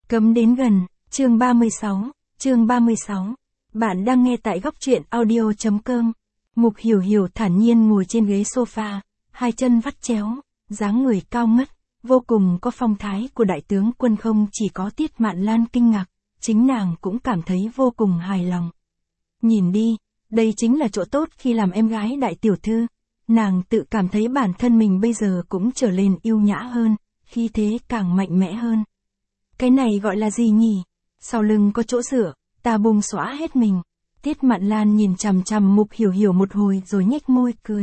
Cấm đến gần, chương 36. Bạn đang nghe tại góc truyện audio.com. Mục Hiểu Hiểu thản nhiên ngồi trên ghế sofa, hai chân vắt chéo, dáng người cao ngất, vô cùng có phong thái của đại tướng quân. Không chỉ có Tiết Mạn Lan kinh ngạc, chính nàng cũng cảm thấy vô cùng hài lòng. Nhìn đi, đây chính là chỗ tốt khi làm em gái đại tiểu thư. Nàng tự cảm thấy bản thân mình bây giờ cũng trở lên yêu nhã hơn, khí thế càng mạnh mẽ hơn. Cái này gọi là gì nhỉ? Sau lưng có chỗ dựa, ta bung xõa hết mình. Tiết Mạn Lan nhìn chằm chằm Mục Hiểu Hiểu một hồi rồi nhếch môi cười.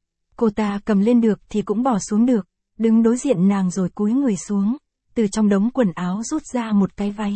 Cô ta cầm lên được thì cũng bỏ xuống được, đứng đối diện nàng rồi cúi người xuống, từ trong đống quần áo rút ra một cái váy.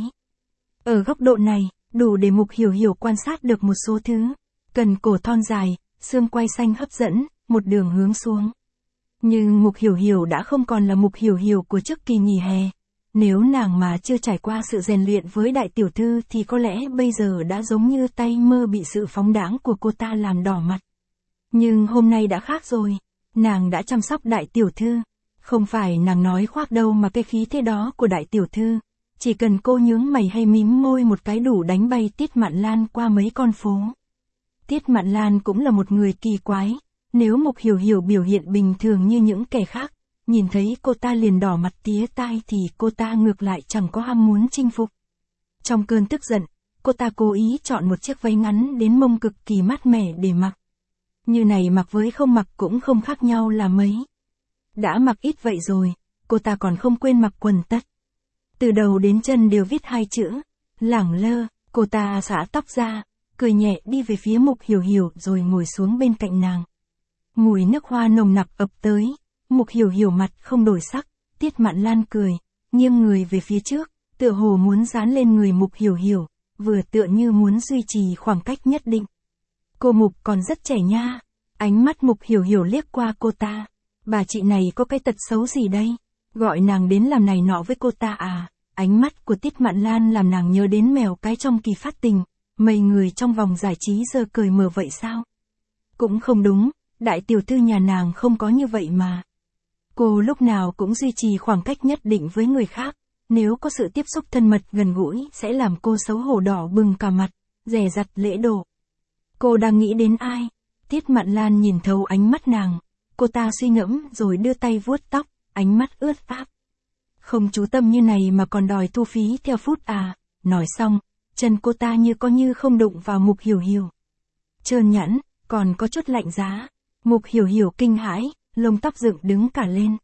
Ở góc độ này, đủ để Mục Hiểu Hiểu quan sát được một số thứ. Cần cổ thon dài, xương quai xanh hấp dẫn, một đường hướng xuống. Nhưng Mục Hiểu Hiểu đã không còn là Mục Hiểu Hiểu của trước kỳ nghỉ hè. Nếu nàng mà chưa trải qua sự rèn luyện với đại tiểu thư thì có lẽ bây giờ đã giống như tay mơ bị sự phóng đãng của cô ta làm đỏ mặt. Nhưng hôm nay đã khác rồi, nàng đã chăm sóc đại tiểu thư. Không phải nàng nói khoác đâu mà cái khí thế đó của đại tiểu thư. Chỉ cần cô nhướng mày hay mím môi một cái đủ đánh bay Tiết Mạn Lan qua mấy con phố. Tiết Mạn Lan cũng là một người kỳ quái. Nếu Mục Hiểu Hiểu biểu hiện bình thường như những kẻ khác, nhìn thấy cô ta liền đỏ mặt tía tai thì cô ta ngược lại chẳng có ham muốn chinh phục. Trong cơn tức giận, cô ta cố ý chọn một chiếc váy ngắn đến mông cực kỳ mát mẻ để mặc. Như này mặc với không mặc cũng không khác nhau là mấy. Đã mặc ít vậy rồi, cô ta còn không quên mặc quần tất. Từ đầu đến chân đều viết hai chữ, lẳng lơ. Cô ta xõa tóc ra, cười nhẹ đi về phía Mục Hiểu Hiểu rồi ngồi xuống bên cạnh nàng. Mùi nước hoa nồng nặc ập tới, Mục Hiểu Hiểu mặt không đổi sắc, Tiết Mạn Lan cười, nghiêng người về phía trước, tựa hồ muốn dán lên người Mục Hiểu Hiểu, vừa tựa như muốn duy trì khoảng cách nhất định. Cô Mục còn rất trẻ nha, ánh mắt Mục Hiểu Hiểu liếc qua cô ta, bà chị này có cái tật xấu gì đây, gọi nàng đến làm này nọ với cô ta à, ánh mắt của Tiết Mạn Lan làm nàng nhớ đến mèo cái trong Kỳ Phát Tình, mấy người trong vòng giải trí giờ cười mờ vậy sao? Cũng không đúng, đại tiểu thư nhà nàng không có như vậy mà. Cô lúc nào cũng duy trì khoảng cách nhất định với người khác, nếu có sự tiếp xúc thân mật gần gũi sẽ làm cô xấu hổ đỏ bừng cả mặt, dè dặt lễ độ. Cô đang nghĩ đến ai? Tiết Mạn Lan nhìn thấu ánh mắt nàng, cô ta suy ngẫm rồi đưa tay vuốt tóc, ánh mắt ướt át. Không chú tâm như này mà còn đòi thu phí theo phút à? Nói xong, chân cô ta như có như không đụng vào Mục Hiểu Hiểu. Trơn nhẵn, còn có chút lạnh giá. Mục Hiểu Hiểu kinh hãi, lông tóc dựng đứng cả lên.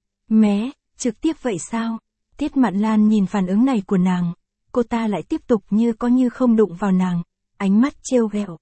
Mé, trực tiếp vậy sao? Tiết Mạn Lan nhìn phản ứng này của nàng, cô ta lại tiếp tục như có như không đụng vào nàng, ánh mắt trêu ghẹo.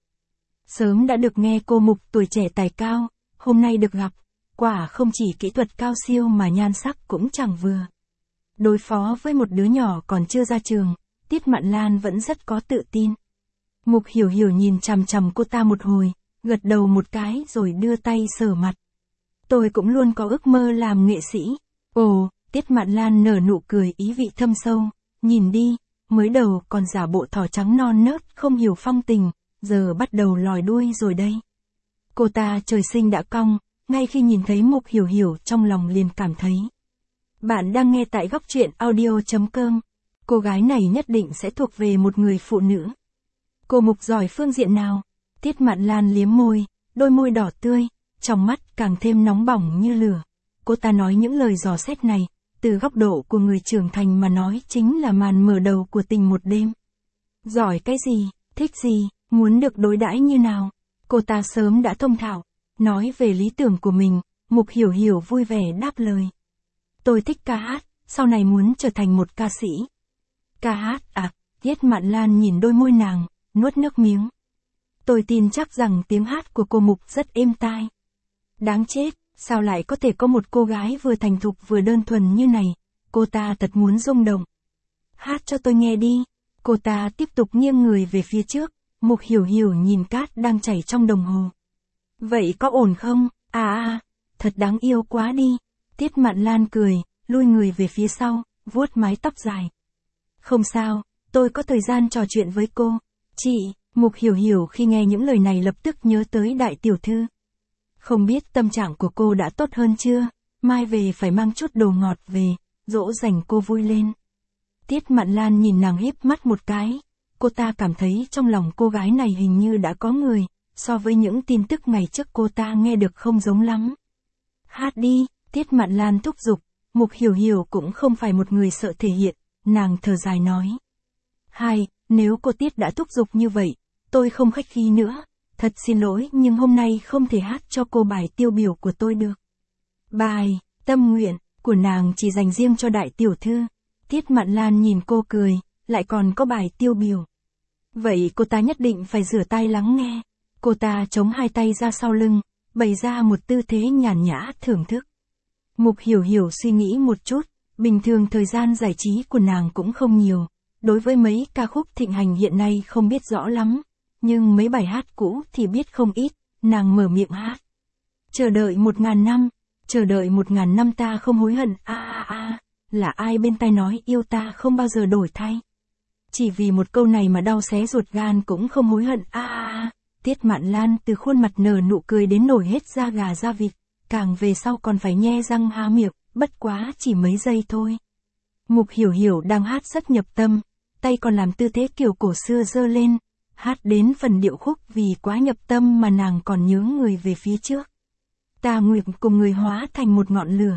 Sớm đã được nghe cô Mục tuổi trẻ tài cao, hôm nay được gặp, quả không chỉ kỹ thuật cao siêu mà nhan sắc cũng chẳng vừa. Đối phó với một đứa nhỏ còn chưa ra trường, Tiết Mạn Lan vẫn rất có tự tin. Mục Hiểu Hiểu nhìn chằm chằm cô ta một hồi, gật đầu một cái rồi đưa tay sờ mặt. Tôi cũng luôn có ước mơ làm nghệ sĩ. Ồ, Tiết Mạn Lan nở nụ cười ý vị thâm sâu, nhìn đi, mới đầu còn giả bộ thỏ trắng non nớt không hiểu phong tình, giờ bắt đầu lòi đuôi rồi đây. Cô ta trời sinh đã cong, ngay khi nhìn thấy Mục Hiểu Hiểu trong lòng liền cảm thấy. Bạn đang nghe tại góc truyện audio.com. Cô gái này nhất định sẽ thuộc về một người phụ nữ. Cô Mục giỏi phương diện nào? Tiết Mạn Lan liếm môi, đôi môi đỏ tươi, trong mắt càng thêm nóng bỏng như lửa. Cô ta nói những lời dò xét này, từ góc độ của người trưởng thành mà nói chính là màn mở đầu của tình một đêm. Giỏi cái gì, thích gì, muốn được đối đãi như nào? Cô ta sớm đã thông thạo, nói về lý tưởng của mình, Mục Hiểu Hiểu vui vẻ đáp lời. Tôi thích ca hát, sau này muốn trở thành một ca sĩ. Ca hát à? Tiết Mạn Lan nhìn đôi môi nàng, nuốt nước miếng. Tôi tin chắc rằng tiếng hát của cô Mục rất êm tai. Đáng chết, sao lại có thể có một cô gái vừa thành thục vừa đơn thuần như này, cô ta thật muốn rung động. Hát cho tôi nghe đi, cô ta tiếp tục nghiêng người về phía trước, Mục Hiểu Hiểu nhìn cát đang chảy trong đồng hồ. Vậy có ổn không? Thật đáng yêu quá đi. Tiết Mạn Lan cười, lui người về phía sau, vuốt mái tóc dài. Không sao, tôi có thời gian trò chuyện với cô. Chị, Mục Hiểu Hiểu khi nghe những lời này lập tức nhớ tới đại tiểu thư. Không biết tâm trạng của cô đã tốt hơn chưa, mai về phải mang chút đồ ngọt về, dỗ dành cô vui lên. Tiết Mạn Lan nhìn nàng híp mắt một cái. Cô ta cảm thấy trong lòng cô gái này hình như đã có người, so với những tin tức ngày trước cô ta nghe được không giống lắm. Hát đi, Tiết Mạn Lan thúc giục. Mục Hiểu Hiểu cũng không phải một người sợ thể hiện, nàng thở dài nói. Nếu cô Tiết đã thúc giục như vậy, tôi không khách khí nữa. Thật xin lỗi nhưng hôm nay không thể hát cho cô bài tiêu biểu của tôi được. Bài, tâm nguyện, của nàng chỉ dành riêng cho đại tiểu thư. Tiết Mạn Lan nhìn cô cười, lại còn có bài tiêu biểu. Vậy cô ta nhất định phải rửa tai lắng nghe. Cô ta chống hai tay ra sau lưng, bày ra một tư thế nhàn nhã thưởng thức. Mục Hiểu Hiểu suy nghĩ một chút, bình thường thời gian giải trí của nàng cũng không nhiều. Đối với mấy ca khúc thịnh hành hiện nay không biết rõ lắm, nhưng mấy bài hát cũ thì biết không ít, nàng mở miệng hát. Chờ đợi 1000 năm, chờ đợi 1000 năm ta không hối hận, là ai bên tai nói yêu ta không bao giờ đổi thay. Chỉ vì một câu này mà đau xé ruột gan cũng không hối hận, Tiết Mạn Lan từ khuôn mặt nở nụ cười đến nổi hết da gà da vịt, càng về sau còn phải nhe răng há miệng, bất quá chỉ mấy giây thôi. Mục Hiểu Hiểu đang hát rất nhập tâm, tay còn làm tư thế kiểu cổ xưa giơ lên, hát đến phần điệu khúc vì quá nhập tâm mà nàng còn nhớ người về phía trước. Ta nguyện cùng người hóa thành một ngọn lửa,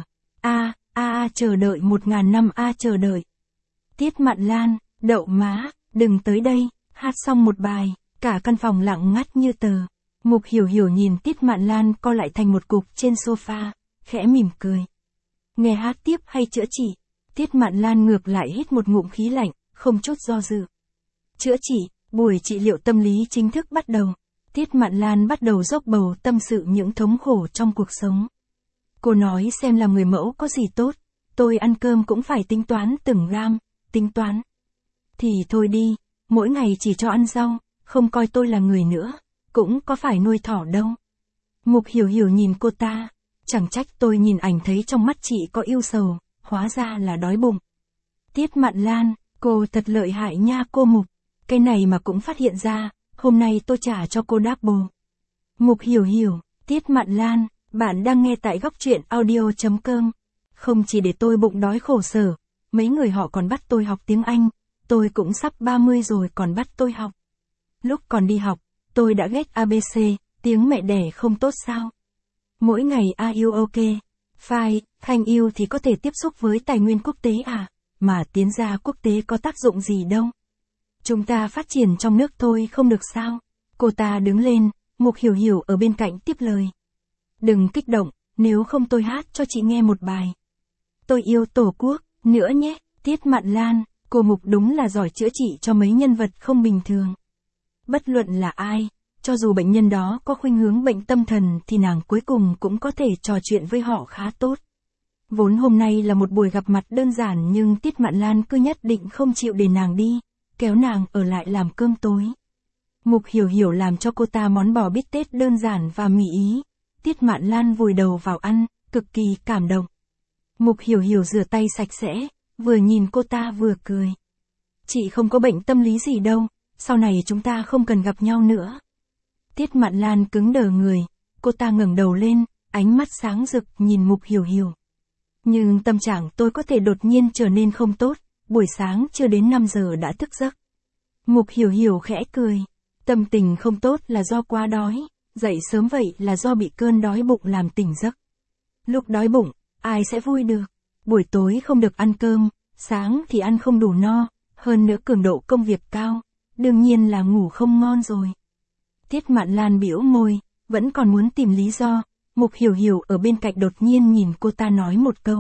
chờ đợi 1000 năm chờ đợi. Tiết Mạn Lan, đậu má, đừng tới đây, hát xong một bài, cả căn phòng lặng ngắt như tờ. Mục Hiểu Hiểu nhìn Tiết Mạn Lan co lại thành một cục trên sofa, khẽ mỉm cười. Nghe hát tiếp hay chữa trị? Tiết Mạn Lan ngược lại hít một ngụm khí lạnh, không chút do dự. Chữa trị, buổi trị liệu tâm lý chính thức bắt đầu. Tiết Mạn Lan bắt đầu dốc bầu tâm sự những thống khổ trong cuộc sống. Cô nói xem làm người mẫu có gì tốt, tôi ăn cơm cũng phải tính toán từng gram, tính toán. Thì thôi đi, mỗi ngày chỉ cho ăn rau, không coi tôi là người nữa, cũng có phải nuôi thỏ đâu. Mục Hiểu Hiểu nhìn cô ta, chẳng trách tôi nhìn ảnh thấy trong mắt chị có ưu sầu, hóa ra là đói bụng. Tiết Mạn Lan, cô thật lợi hại nha cô Mục, cái này mà cũng phát hiện ra, hôm nay tôi trả cho cô double. Mục Hiểu Hiểu, Tiết Mạn Lan, bạn đang nghe tại góc truyện audio.com. Không chỉ để tôi bụng đói khổ sở, mấy người họ còn bắt tôi học tiếng Anh, tôi cũng sắp 30 rồi còn bắt tôi học. Lúc còn đi học, tôi đã ghét ABC, tiếng mẹ đẻ không tốt sao? Mỗi ngày IU OK, fine, Khanh yêu thì có thể tiếp xúc với tài nguyên quốc tế mà tiến ra quốc tế có tác dụng gì đâu. Chúng ta phát triển trong nước thôi không được sao? Cô ta đứng lên, Mục Hiểu Hiểu ở bên cạnh tiếp lời. Đừng kích động, nếu không tôi hát cho chị nghe một bài. Tôi yêu Tổ quốc, nữa nhé, Tiết Mạn Lan, cô Mục đúng là giỏi chữa trị cho mấy nhân vật không bình thường. Bất luận là ai, cho dù bệnh nhân đó có khuynh hướng bệnh tâm thần thì nàng cuối cùng cũng có thể trò chuyện với họ khá tốt. Vốn hôm nay là một buổi gặp mặt đơn giản nhưng Tiết Mạn Lan cứ nhất định không chịu để nàng đi, kéo nàng ở lại làm cơm tối. Mục Hiểu Hiểu làm cho cô ta món bò bít tết đơn giản và mì ý. Tiết Mạn Lan vùi đầu vào ăn, cực kỳ cảm động. Mục Hiểu Hiểu rửa tay sạch sẽ, vừa nhìn cô ta vừa cười. Chị không có bệnh tâm lý gì đâu, sau này chúng ta không cần gặp nhau nữa. Tiết Mạn Lan cứng đờ người, cô ta ngẩng đầu lên, ánh mắt sáng rực nhìn Mục Hiểu Hiểu. Nhưng tâm trạng tôi có thể đột nhiên trở nên không tốt, buổi sáng chưa đến 5 giờ đã thức giấc. Mục Hiểu Hiểu khẽ cười, tâm tình không tốt là do quá đói, dậy sớm vậy là do bị cơn đói bụng làm tỉnh giấc. Lúc đói bụng, ai sẽ vui được, buổi tối không được ăn cơm, sáng thì ăn không đủ no, hơn nữa cường độ công việc cao, đương nhiên là ngủ không ngon rồi. Tiết Mạn Lan bĩu môi, vẫn còn muốn tìm lý do. Mục Hiểu Hiểu ở bên cạnh đột nhiên nhìn cô ta nói một câu.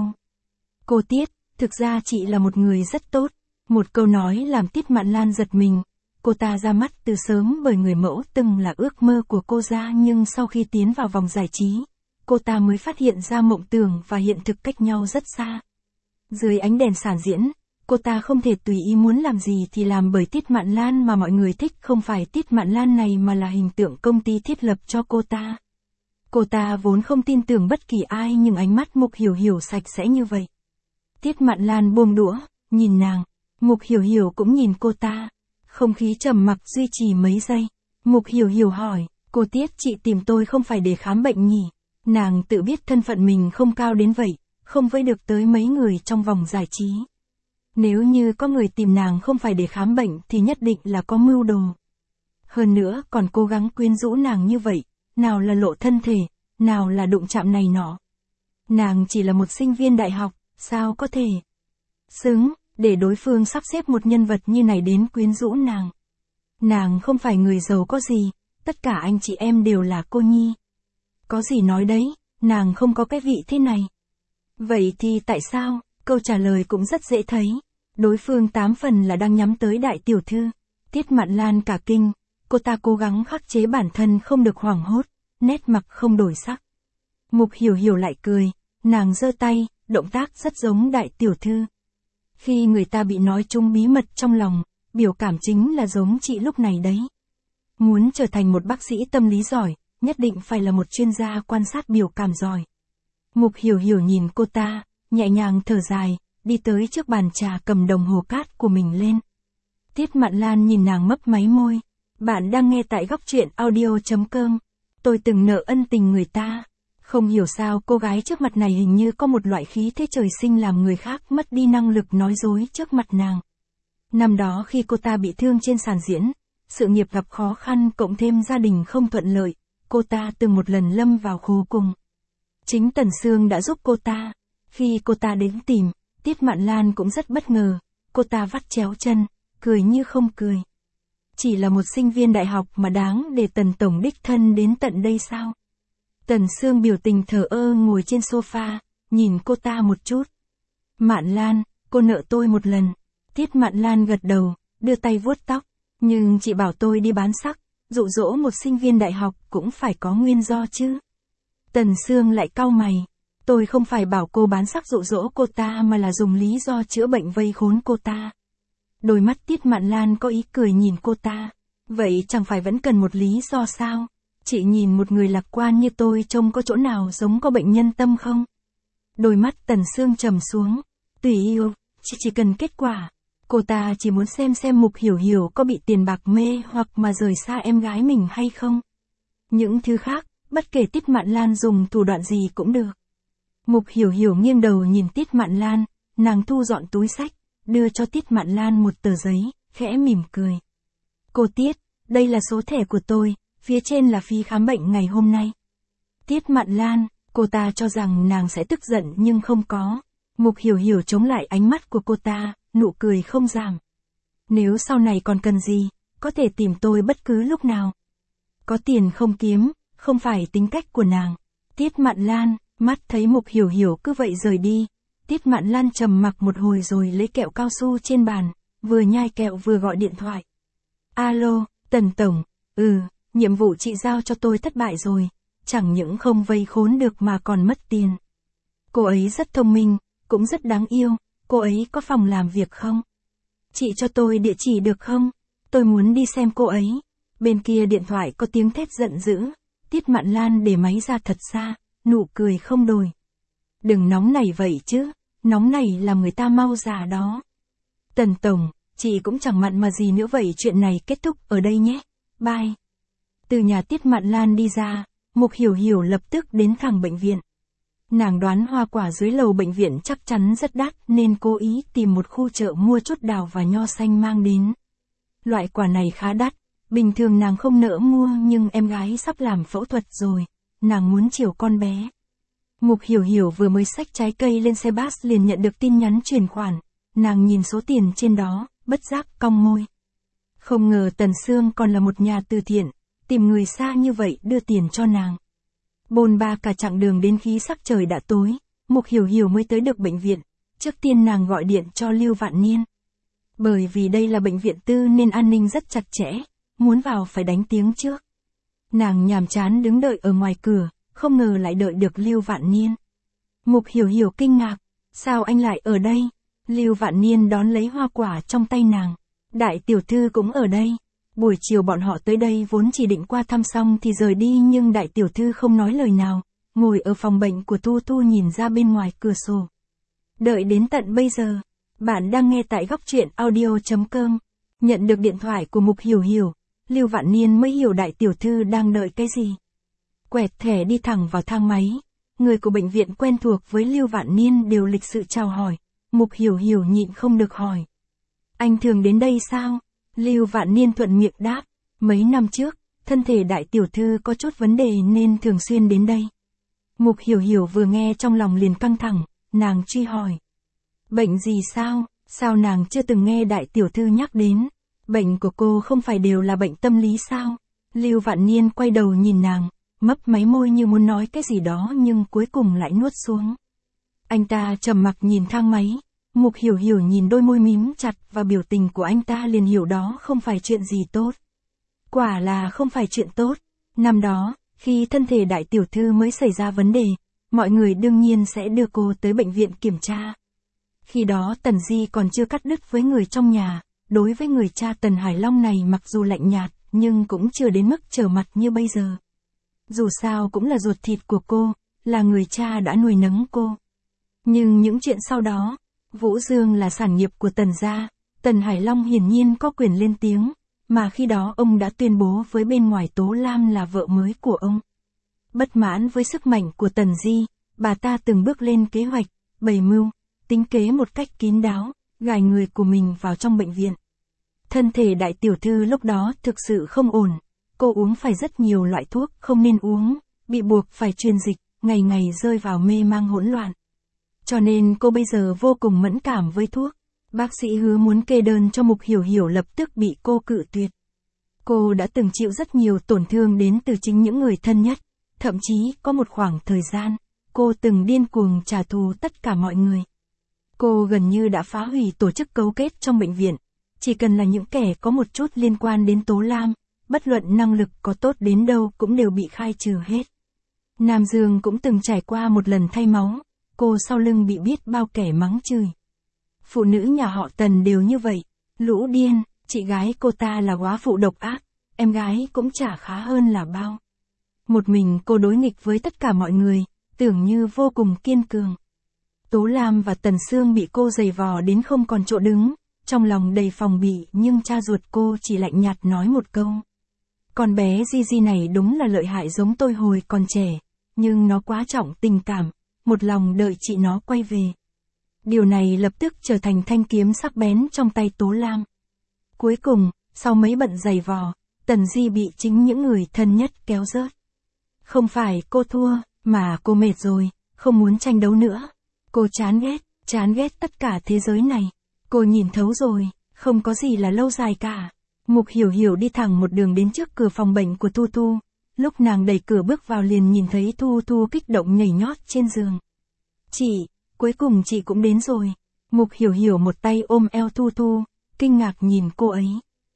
Cô Tiết, thực ra chị là một người rất tốt. Một câu nói làm Tiết Mạn Lan giật mình. Cô ta ra mắt từ sớm bởi người mẫu từng là ước mơ của cô ra nhưng sau khi tiến vào vòng giải trí, cô ta mới phát hiện ra mộng tưởng và hiện thực cách nhau rất xa. Dưới ánh đèn sàn diễn, cô ta không thể tùy ý muốn làm gì thì làm bởi Tiết Mạn Lan mà mọi người thích không phải Tiết Mạn Lan này mà là hình tượng công ty thiết lập cho cô ta. Cô ta vốn không tin tưởng bất kỳ ai nhưng ánh mắt Mục Hiểu Hiểu sạch sẽ như vậy. Tiết Mạn Lan buông đũa, nhìn nàng, Mục Hiểu Hiểu cũng nhìn cô ta. Không khí trầm mặc duy trì mấy giây. Mục Hiểu Hiểu hỏi, cô Tiết chị tìm tôi không phải để khám bệnh nhỉ? Nàng tự biết thân phận mình không cao đến vậy, không với được tới mấy người trong vòng giải trí. Nếu như có người tìm nàng không phải để khám bệnh thì nhất định là có mưu đồ. Hơn nữa còn cố gắng quyến rũ nàng như vậy, nào là lộ thân thể, nào là đụng chạm này nọ. Nàng chỉ là một sinh viên đại học, sao có thể xứng để đối phương sắp xếp một nhân vật như này đến quyến rũ nàng. Nàng không phải người giàu có gì, tất cả anh chị em đều là cô nhi. Có gì nói đấy, nàng không có cái vị thế này. Vậy thì tại sao? Câu trả lời cũng rất dễ thấy. Đối phương 8 phần là đang nhắm tới đại tiểu thư. Tiết Mạn Lan cả kinh, cô ta cố gắng khắc chế bản thân không được hoảng hốt, nét mặt không đổi sắc. Mục Hiểu Hiểu lại cười, nàng giơ tay, động tác rất giống đại tiểu thư. Khi người ta bị nói trúng bí mật trong lòng, biểu cảm chính là giống chị lúc này đấy. Muốn trở thành một bác sĩ tâm lý giỏi, nhất định phải là một chuyên gia quan sát biểu cảm giỏi. Mục Hiểu Hiểu nhìn cô ta, nhẹ nhàng thở dài, đi tới trước bàn trà cầm đồng hồ cát của mình lên. Tiết Mạn Lan nhìn nàng mấp máy môi. Bạn đang nghe tại góc truyện audio.com. Tôi từng nợ ân tình người ta. Không hiểu sao cô gái trước mặt này hình như có một loại khí thế trời sinh làm người khác mất đi năng lực nói dối trước mặt nàng. Năm đó khi cô ta bị thương trên sàn diễn, sự nghiệp gặp khó khăn cộng thêm gia đình không thuận lợi, cô ta từng một lần lâm vào khốn cùng. Chính Tần Sương đã giúp cô ta. Khi cô ta đến tìm, Tiết Mạn Lan cũng rất bất ngờ, cô ta vắt chéo chân, cười như không cười. Chỉ là một sinh viên đại học mà đáng để Tần tổng đích thân đến tận đây sao? Tần Sương biểu tình thờ ơ ngồi trên sofa, nhìn cô ta một chút. Mạn Lan, cô nợ tôi một lần. Tiết Mạn Lan gật đầu, đưa tay vuốt tóc. Nhưng chị bảo tôi đi bán sắc, dụ dỗ một sinh viên đại học cũng phải có nguyên do chứ. Tần Sương lại cau mày. Tôi không phải bảo cô bán sắc dụ dỗ cô ta mà là dùng lý do chữa bệnh vây khốn cô ta. Đôi mắt Tiết Mạn Lan có ý cười nhìn cô ta. Vậy chẳng phải vẫn cần một lý do sao? Chị nhìn một người lạc quan như tôi trông có chỗ nào giống có bệnh nhân tâm không? Đôi mắt Tần Sương trầm xuống. Tùy yêu, chị chỉ cần kết quả. Cô ta chỉ muốn xem Mục Hiểu Hiểu có bị tiền bạc mê hoặc mà rời xa em gái mình hay không. Những thứ khác, bất kể Tiết Mạn Lan dùng thủ đoạn gì cũng được. Mục Hiểu Hiểu nghiêng đầu nhìn Tiết Mạn Lan, nàng thu dọn túi xách, đưa cho Tiết Mạn Lan một tờ giấy, khẽ mỉm cười. Cô Tiết, đây là số thẻ của tôi, phía trên là phí khám bệnh ngày hôm nay. Tiết Mạn Lan, cô ta cho rằng nàng sẽ tức giận nhưng không có. Mục Hiểu Hiểu chống lại ánh mắt của cô ta, nụ cười không giảm. Nếu sau này còn cần gì, có thể tìm tôi bất cứ lúc nào. Có tiền không kiếm, không phải tính cách của nàng. Tiết Mạn Lan, mắt thấy Mục Hiểu Hiểu cứ vậy rời đi. Tiết Mạn Lan trầm mặc một hồi rồi lấy kẹo cao su trên bàn, vừa nhai kẹo vừa gọi điện thoại. Alo, Tần Tổng, nhiệm vụ chị giao cho tôi thất bại rồi, chẳng những không vây khốn được mà còn mất tiền. Cô ấy rất thông minh, cũng rất đáng yêu, cô ấy có phòng làm việc không? Chị cho tôi địa chỉ được không? Tôi muốn đi xem cô ấy. Bên kia điện thoại có tiếng thét giận dữ, Tiết Mạn Lan để máy ra thật xa, nụ cười không đổi. Đừng nóng nảy vậy chứ, nóng nảy làm người ta mau già đó. Tần Tổng, chị cũng chẳng mặn mà gì nữa vậy, chuyện này kết thúc ở đây nhé, bye. Từ nhà Tiết Mạn Lan đi ra, Mục Hiểu Hiểu lập tức đến thẳng bệnh viện. Nàng đoán hoa quả dưới lầu bệnh viện chắc chắn rất đắt nên cố ý tìm một khu chợ mua chút đào và nho xanh mang đến. Loại quả này khá đắt, bình thường nàng không nỡ mua nhưng em gái sắp làm phẫu thuật rồi, nàng muốn chiều con bé. Mục Hiểu Hiểu vừa mới xách trái cây lên xe bus liền nhận được tin nhắn chuyển khoản, nàng nhìn số tiền trên đó, bất giác cong môi. Không ngờ Tần Sương còn là một nhà từ thiện, tìm người xa như vậy đưa tiền cho nàng. Bôn ba cả chặng đường đến khi sắc trời đã tối, Mục Hiểu Hiểu mới tới được bệnh viện. Trước tiên nàng gọi điện cho Lưu Vạn Niên. Bởi vì đây là bệnh viện tư nên an ninh rất chặt chẽ, muốn vào phải đánh tiếng trước. Nàng nhàm chán đứng đợi ở ngoài cửa, không ngờ lại đợi được Lưu Vạn Niên. Mục Hiểu Hiểu kinh ngạc, sao anh lại ở đây? Lưu Vạn Niên đón lấy hoa quả trong tay nàng. Đại tiểu thư cũng ở đây. Buổi chiều bọn họ tới đây vốn chỉ định qua thăm xong thì rời đi nhưng đại tiểu thư không nói lời nào, ngồi ở phòng bệnh của Thu Thu nhìn ra bên ngoài cửa sổ. Đợi đến tận bây giờ, bạn đang nghe tại góc truyện audio.com. Nhận được điện thoại của Mục Hiểu Hiểu, Lưu Vạn Niên mới hiểu đại tiểu thư đang đợi cái gì. Quẹt thẻ đi thẳng vào thang máy, người của bệnh viện quen thuộc với Lưu Vạn Niên đều lịch sự chào hỏi. Mục Hiểu Hiểu nhịn không được hỏi. Anh thường đến đây sao? Lưu Vạn Niên thuận miệng đáp. Mấy năm trước, thân thể đại tiểu thư có chút vấn đề nên thường xuyên đến đây. Mục Hiểu Hiểu vừa nghe trong lòng liền căng thẳng, nàng truy hỏi. Bệnh gì sao? Sao nàng chưa từng nghe đại tiểu thư nhắc đến? Bệnh của cô không phải đều là bệnh tâm lý sao? Lưu Vạn Niên quay đầu nhìn nàng, mấp máy môi như muốn nói cái gì đó nhưng cuối cùng lại nuốt xuống. Anh ta trầm mặc nhìn thang máy. Mục Hiểu Hiểu nhìn đôi môi mím chặt và biểu tình của anh ta liền hiểu đó không phải chuyện gì tốt. Quả là không phải chuyện tốt. Năm đó, khi thân thể đại tiểu thư mới xảy ra vấn đề, mọi người đương nhiên sẽ đưa cô tới bệnh viện kiểm tra. Khi đó Tần Di còn chưa cắt đứt với người trong nhà, đối với người cha Tần Hải Long này mặc dù lạnh nhạt, nhưng cũng chưa đến mức trở mặt như bây giờ. Dù sao cũng là ruột thịt của cô, là người cha đã nuôi nấng cô. Nhưng những chuyện sau đó, Vũ Dương là sản nghiệp của Tần gia, Tần Hải Long hiển nhiên có quyền lên tiếng, mà khi đó ông đã tuyên bố với bên ngoài Tố Lam là vợ mới của ông. Bất mãn với sức mạnh của Tần Di, bà ta từng bước lên kế hoạch, bày mưu, tính kế một cách kín đáo, gài người của mình vào trong bệnh viện. Thân thể đại tiểu thư lúc đó thực sự không ổn, cô uống phải rất nhiều loại thuốc không nên uống, bị buộc phải truyền dịch, ngày ngày rơi vào mê mang hỗn loạn. Cho nên cô bây giờ vô cùng mẫn cảm với thuốc. Bác sĩ hứa muốn kê đơn cho Mục Hiểu Hiểu lập tức bị cô cự tuyệt. Cô đã từng chịu rất nhiều tổn thương đến từ chính những người thân nhất, thậm chí có một khoảng thời gian, cô từng điên cuồng trả thù tất cả mọi người. Cô gần như đã phá hủy tổ chức cấu kết trong bệnh viện, chỉ cần là những kẻ có một chút liên quan đến Tố Lam, bất luận năng lực có tốt đến đâu cũng đều bị khai trừ hết. Nam Dương cũng từng trải qua một lần thay máu, cô sau lưng bị biết bao kẻ mắng chửi. Phụ nữ nhà họ Tần đều như vậy, lũ điên, chị gái cô ta là góa phụ độc ác, em gái cũng chả khá hơn là bao. Một mình cô đối nghịch với tất cả mọi người, tưởng như vô cùng kiên cường. Tố Lam và Tần Sương bị cô giày vò đến không còn chỗ đứng, trong lòng đầy phòng bị nhưng cha ruột cô chỉ lạnh nhạt nói một câu. Con bé Gigi này đúng là lợi hại giống tôi hồi còn trẻ, nhưng nó quá trọng tình cảm, một lòng đợi chị nó quay về. Điều này lập tức trở thành thanh kiếm sắc bén trong tay Tố Lam. Cuối cùng, sau mấy bận giày vò, Tần Di bị chính những người thân nhất kéo rớt. Không phải cô thua, mà cô mệt rồi, không muốn tranh đấu nữa. Cô chán ghét tất cả thế giới này. Cô nhìn thấu rồi, không có gì là lâu dài cả. Mục Hiểu Hiểu đi thẳng một đường đến trước cửa phòng bệnh của Thu Thu. Lúc nàng đẩy cửa bước vào liền nhìn thấy Thu Thu kích động nhảy nhót trên giường. Chị, cuối cùng chị cũng đến rồi. Mục Hiểu Hiểu một tay ôm eo Thu Thu, kinh ngạc nhìn cô ấy.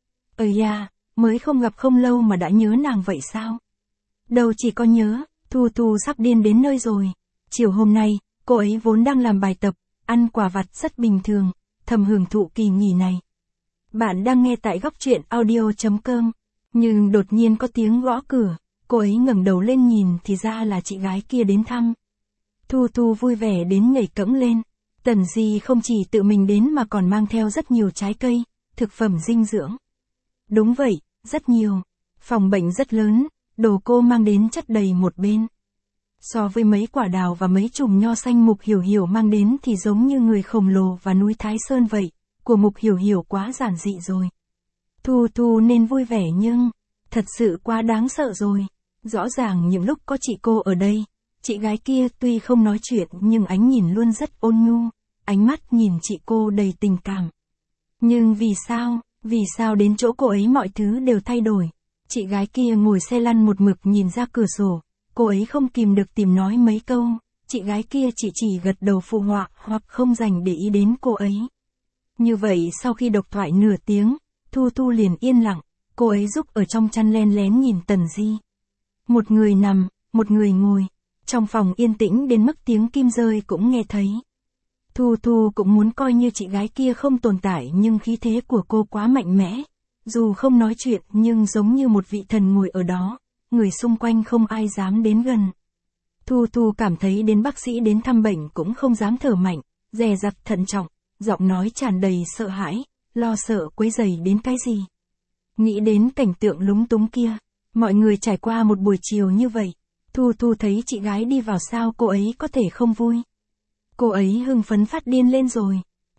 Da, mới không gặp không lâu mà đã nhớ nàng vậy sao? Đâu chỉ có nhớ, Thu Thu sắp điên đến nơi rồi. Chiều hôm nay, cô ấy vốn đang làm bài tập, ăn quả vặt rất bình thường, thầm hưởng thụ kỳ nghỉ này. Bạn đang nghe tại góc truyện audio.com, nhưng đột nhiên có tiếng gõ cửa, cô ấy ngẩng đầu lên nhìn thì ra là chị gái kia đến thăm. Thu Thu vui vẻ đến nhảy cẫng lên. Tần Di không chỉ tự mình đến mà còn mang theo rất nhiều trái cây, thực phẩm dinh dưỡng. Đúng vậy, rất nhiều. Phòng bệnh rất lớn, đồ cô mang đến chất đầy một bên. So với mấy quả đào và mấy chùm nho xanh Mục Hiểu Hiểu mang đến thì giống như người khổng lồ và núi Thái Sơn vậy, của Mục Hiểu Hiểu quá giản dị rồi. Thu Thu nên vui vẻ nhưng, thật sự quá đáng sợ rồi. Rõ ràng những lúc có chị cô ở đây, chị gái kia tuy không nói chuyện nhưng ánh nhìn luôn rất ôn nhu, ánh mắt nhìn chị cô đầy tình cảm. Nhưng vì sao đến chỗ cô ấy mọi thứ đều thay đổi? Chị gái kia ngồi xe lăn một mực nhìn ra cửa sổ, cô ấy không kìm được tìm nói mấy câu, chị gái kia chỉ gật đầu phụ họa hoặc không dành để ý đến cô ấy. Như vậy sau khi độc thoại nửa tiếng, Thu Thu liền yên lặng, cô ấy rúc ở trong chăn len lén nhìn Tần Di. Một người nằm, một người ngồi, trong phòng yên tĩnh đến mức tiếng kim rơi cũng nghe thấy. Thu Thu cũng muốn coi như chị gái kia không tồn tại nhưng khí thế của cô quá mạnh mẽ. Dù không nói chuyện nhưng giống như một vị thần ngồi ở đó, người xung quanh không ai dám đến gần. Thu Thu cảm thấy đến bác sĩ đến thăm bệnh cũng không dám thở mạnh, dè dặt thận trọng, giọng nói tràn đầy sợ hãi, lo sợ quấy rầy đến cái gì. Nghĩ đến cảnh tượng lúng túng kia, mọi người trải qua một buổi chiều như vậy, Thu Thu thấy chị gái đi vào sao cô ấy có thể không vui. Cô ấy hưng phấn phát điên lên rồi,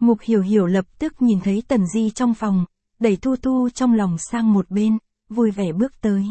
Mục Hiểu Hiểu lập tức nhìn thấy Tần Di trong phòng, đẩy Thu Thu trong lòng sang một bên, vui vẻ bước tới.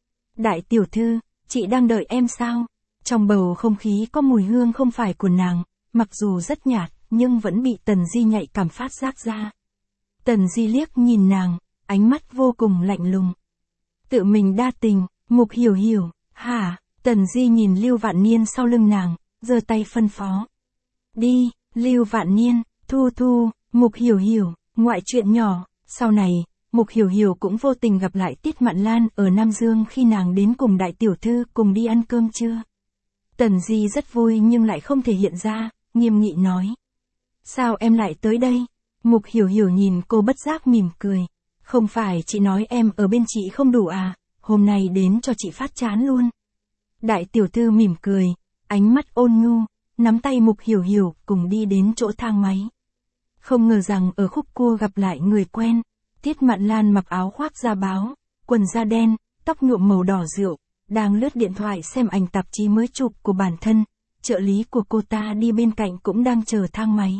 Đại tiểu thư, chị đang đợi em sao? Trong bầu không khí có mùi hương không phải của nàng, mặc dù rất nhạt, nhưng vẫn bị Tần Di nhạy cảm phát giác ra. Tần Di liếc nhìn nàng, ánh mắt vô cùng lạnh lùng. Tự mình đa tình, Mục Hiểu Hiểu, hả? Tần Di nhìn Lưu Vạn Niên sau lưng nàng, giơ tay phân phó. Đi, Lưu Vạn Niên, Thu Thu, Mục Hiểu Hiểu, ngoại chuyện nhỏ. Sau này, Mục Hiểu Hiểu cũng vô tình gặp lại Tiết Mạn Lan ở Nam Dương khi nàng đến cùng đại tiểu thư cùng đi ăn cơm trưa. Tần Di rất vui nhưng lại không thể hiện ra, nghiêm nghị nói. Sao em lại tới đây? Mục Hiểu Hiểu nhìn cô bất giác mỉm cười. Không phải chị nói em ở bên chị không đủ à, hôm nay đến cho chị phát chán luôn. Đại tiểu thư mỉm cười, ánh mắt ôn nhu, nắm tay Mục Hiểu Hiểu cùng đi đến chỗ thang máy. Không ngờ rằng ở khúc cua gặp lại người quen. Tiết Mạn Lan mặc áo khoác da báo, quần da đen, tóc nhuộm màu đỏ rượu, đang lướt điện thoại xem ảnh tạp chí mới chụp của bản thân. Trợ lý của cô ta đi bên cạnh cũng đang chờ thang máy.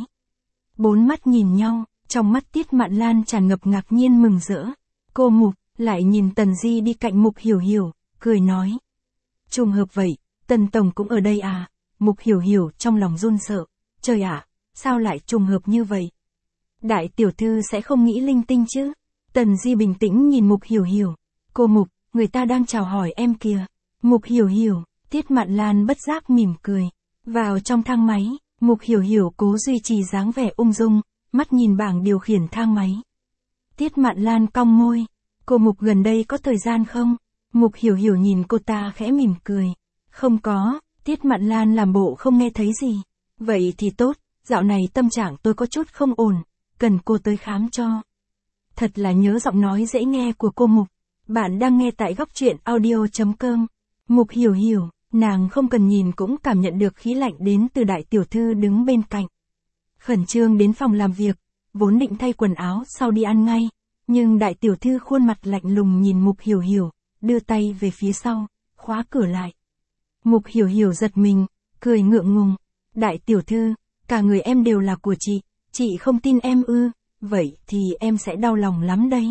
Bốn mắt nhìn nhau, trong mắt Tiết Mạn Lan tràn ngập ngạc nhiên mừng rỡ. Cô Mục lại nhìn Tần Di đi cạnh Mục Hiểu Hiểu, cười nói. Trùng hợp vậy, Tần Tổng cũng ở đây à? Mục Hiểu Hiểu trong lòng run sợ. Trời ạ, sao lại trùng hợp như vậy? Đại tiểu thư sẽ không nghĩ linh tinh chứ? Tần Di bình tĩnh nhìn Mục Hiểu Hiểu. Cô Mục, người ta đang chào hỏi em kìa. Mục Hiểu Hiểu, Tiết Mạn Lan bất giác mỉm cười. Vào trong thang máy, Mục Hiểu Hiểu cố duy trì dáng vẻ ung dung, mắt nhìn bảng điều khiển thang máy. Tiết Mạn Lan cong môi. Cô Mục gần đây có thời gian không? Mục Hiểu Hiểu nhìn cô ta khẽ mỉm cười. Không có, Tiết Mạn Lan làm bộ không nghe thấy gì. Vậy thì tốt, dạo này tâm trạng tôi có chút không ổn, cần cô tới khám cho. Thật là nhớ giọng nói dễ nghe của cô Mục. Bạn đang nghe tại góc truyện audio.com. Mục Hiểu Hiểu, nàng không cần nhìn cũng cảm nhận được khí lạnh đến từ đại tiểu thư đứng bên cạnh. Khẩn trương đến phòng làm việc, vốn định thay quần áo sau đi ăn ngay, nhưng đại tiểu thư khuôn mặt lạnh lùng nhìn Mục Hiểu Hiểu, đưa tay về phía sau, khóa cửa lại. Mục Hiểu Hiểu giật mình, cười ngượng ngùng. Đại tiểu thư, cả người em đều là của chị không tin em ư? Vậy thì em sẽ đau lòng lắm đấy.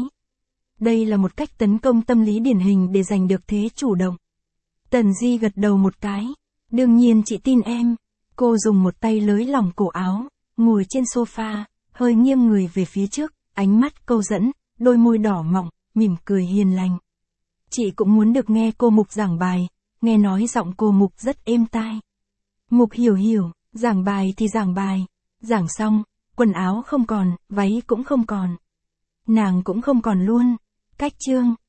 Đây là một cách tấn công tâm lý điển hình để giành được thế chủ động. Tần Di gật đầu một cái. Đương nhiên chị tin em. Cô dùng một tay lới lỏng cổ áo, ngồi trên sofa, hơi nghiêng người về phía trước, ánh mắt câu dẫn, đôi môi đỏ mọng, mỉm cười hiền lành. Chị cũng muốn được nghe cô Mục giảng bài, nghe nói giọng cô Mục rất êm tai. Mục Hiểu Hiểu, giảng bài thì giảng bài, giảng xong, quần áo không còn, váy cũng không còn. Nàng cũng không còn luôn. Cách chương,